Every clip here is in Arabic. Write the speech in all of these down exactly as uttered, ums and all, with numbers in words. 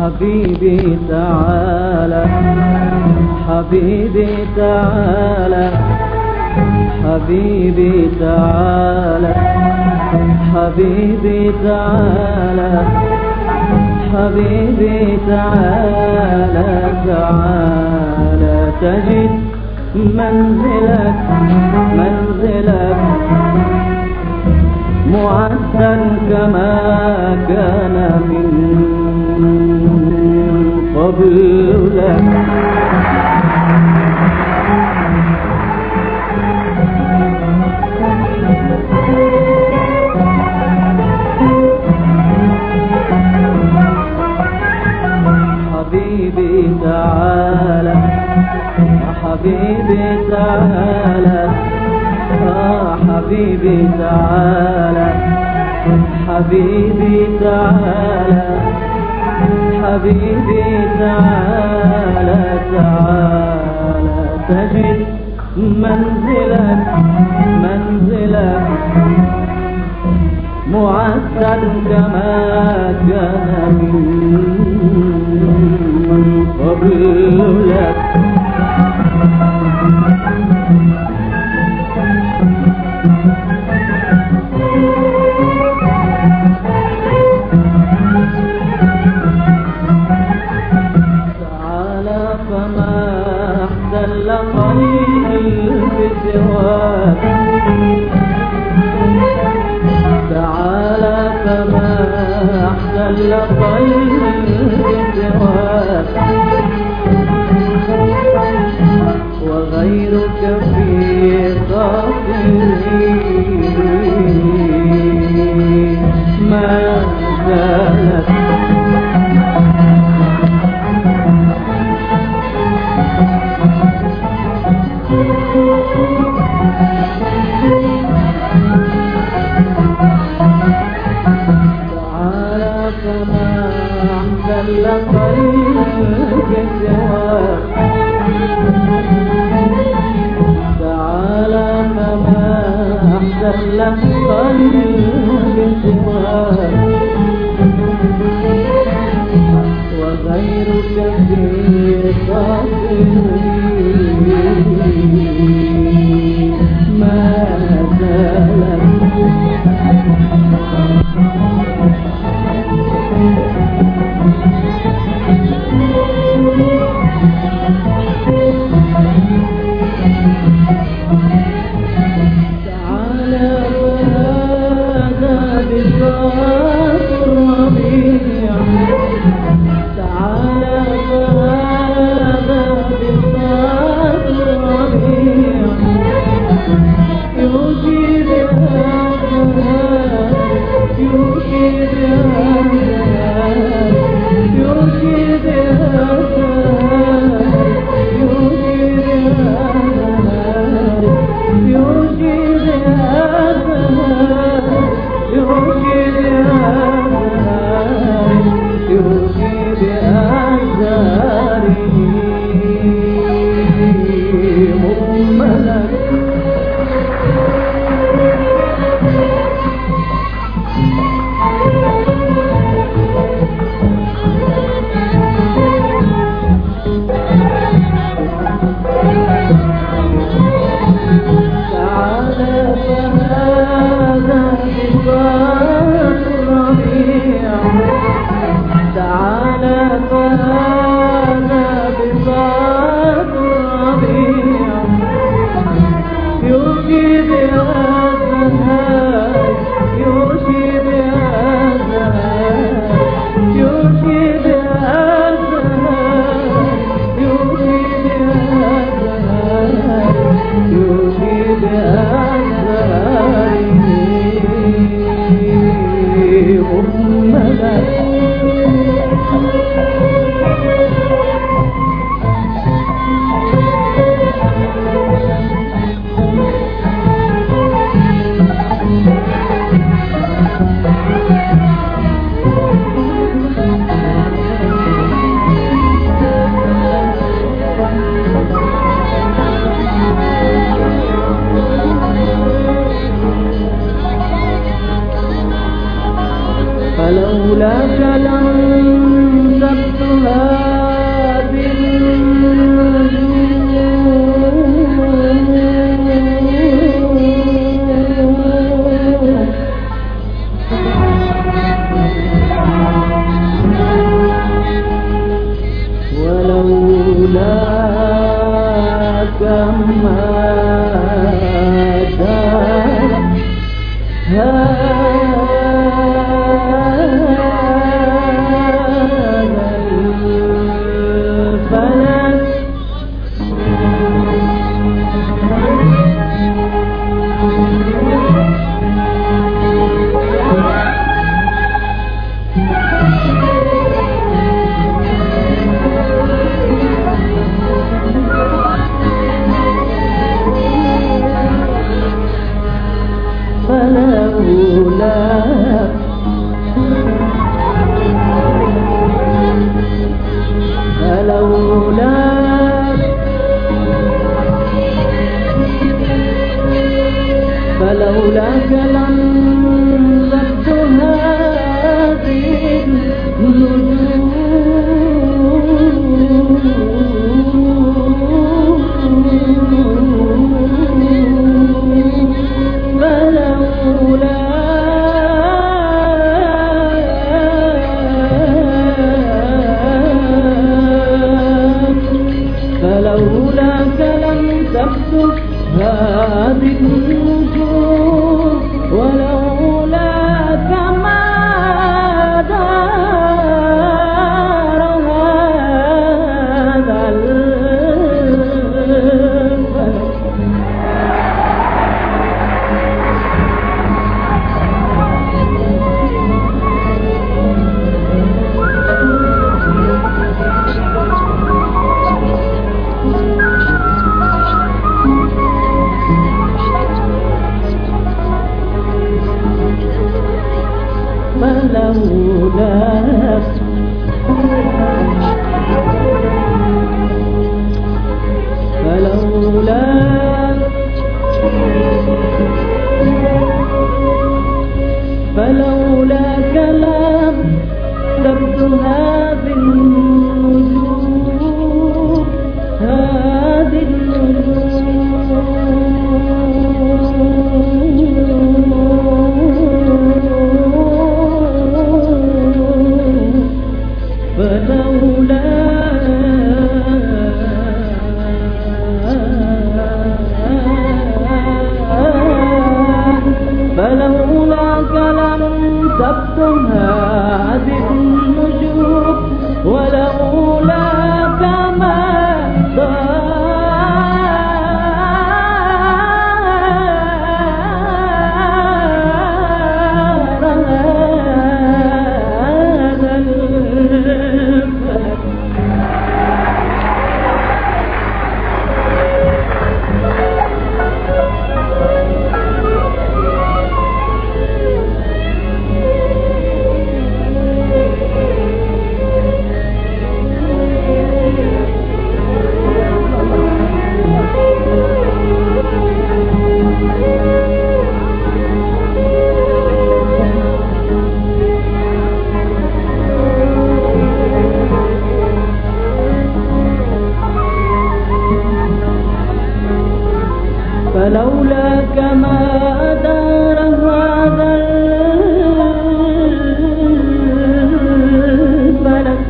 حبيبي تعالى حبيبي تعالى حبيبي تعالى حبيبي تعالى حبيبي تعالى تعالى تجد منزلك منزلك معدا كما كان من قبلك. حبيبي تعالى حبيبي تعالى آه حبيبي تعالى حبيبي تعالى حبيبي تعالى تعالى تجد منزلك منزلك معدا كما كان من قبلك. تعالى فما احتل قلبي سواك تعالى فما احتل قلبي سواك وغيرك في خاطري ما زالت. تعالى فما احتل قلبي سواك تعالى فما احتل قلبي سواك وغيرك في خاطري ما زالت. تعالى فهذا بساط الربيع تعالى فهذا بساط الربيع يوشي بهذا يوشي بهذا يوشي بهذا يوشي بهذا يوشي بهذا يوشي بهذا يوشي بأزهاره مؤمنا. تعالى فهذا بساط الربيع تعالى فهذا بساط الربيع يوشي بهذا يوشي بهذا يوشي بهذا يوشي بهذا يوشي بهذا أمنا. فلو فلولاك لانسبت هذه النجوم ولولاك ما دار فلولاك لانسبت هذه فلولاك لم تكتب هذه النجوم ولولاك ما دار هذا الفلك فلولاك فلولاك لم تبدو هذه النجوم هذه النجوم فلولا فلولاك لم تبدو هذه النجوم ولولاك ما دار هذا الفلك فلولاك ما دار هذا الفلك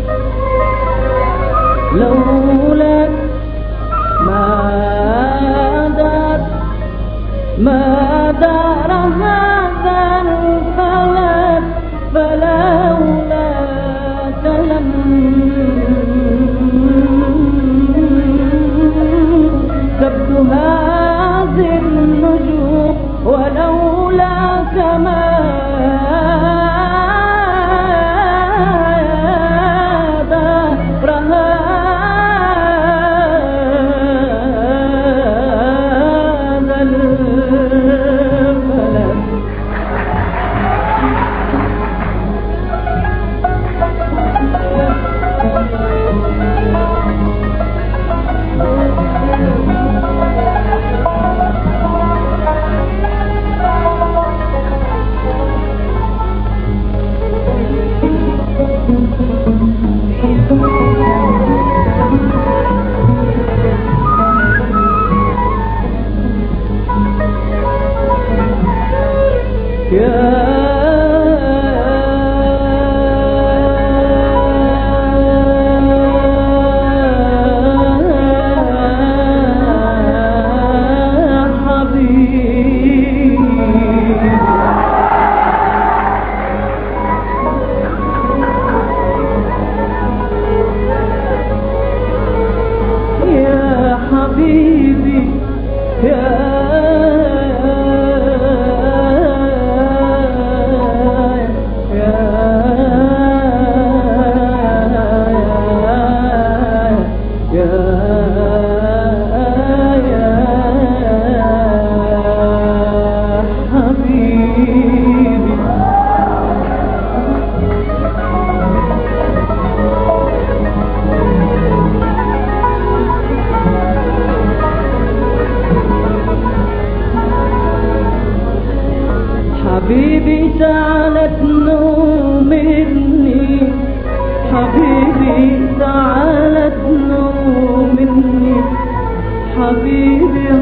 لولاك ما دار ما دار هذا الفلك فلولاك لم تبدو هذه النجوم ولولاك ما دار هذا الفلك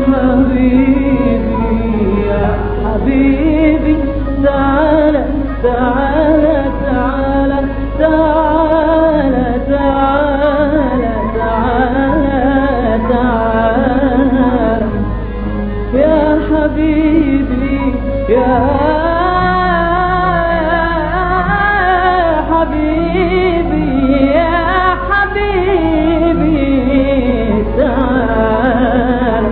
حبيبي يا حبيبي تعالى تعالى تعالى تعالى تعالى تعالى تعالى يا حبيبي يا حبيبي يا حبيبي تعالى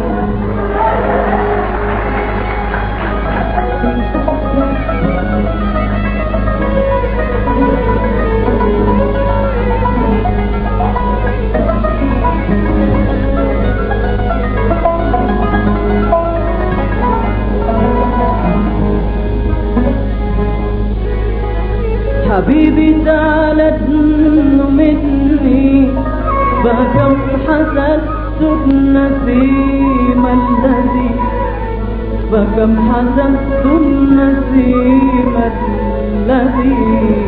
حبيبي تعالى ادن مني فكم حسست النسيم الذي فكم حسست النسيم الذي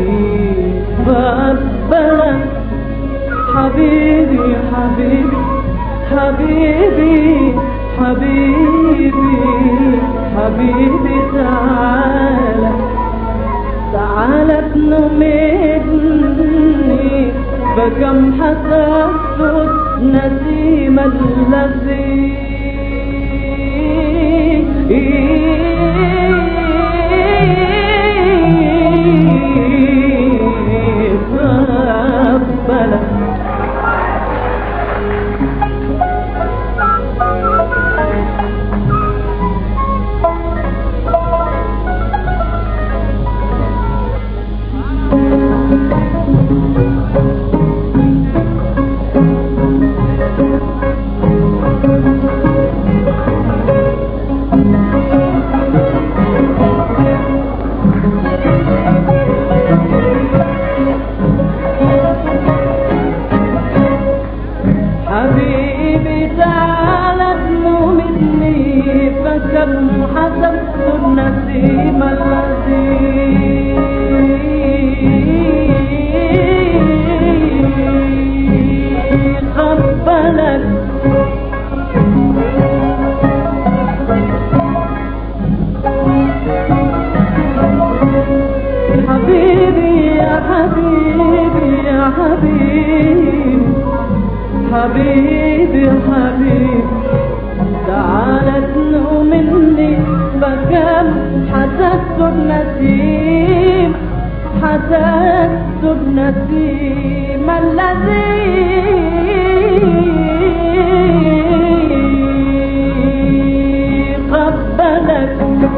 فأقبل حبيبي حبيبي حبيبي حبيبي حبيبي تعالى تعالى ادن مني فكم حسست النسيم الذي فأقبل حبيبي تعالى ادن مني فكم حسبت النسيم الذي قبلت حبيبي يا حبيبي يا حبيبي حبيبي حبيبي تعالى ادن مني فكم حسست النسيم حسست النسيم الذي قبلك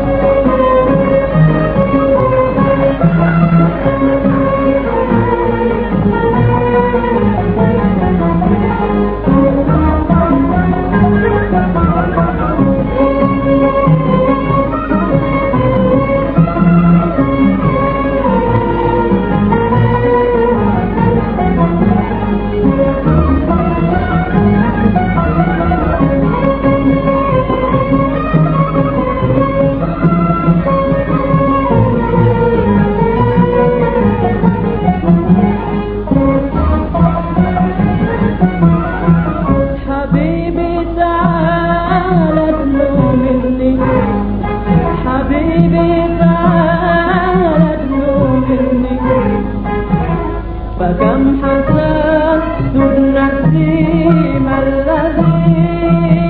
فكم حسست النسيم الذي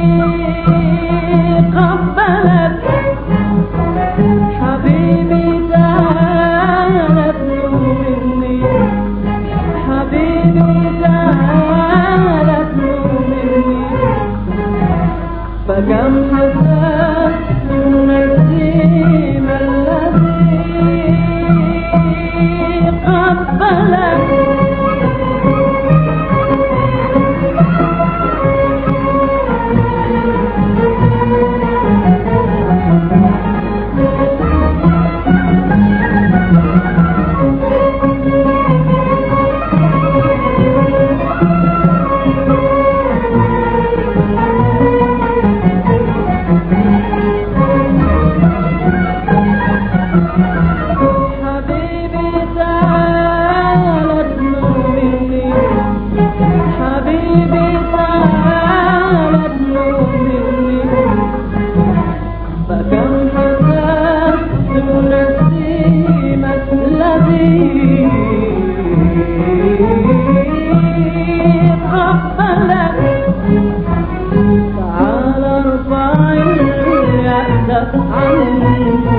قبلت حبيبي تعالى ادن مني حبيبي تعالى ادن مني فكم حسست النسيم الذي قبلت حبيبي تعالى ادن عن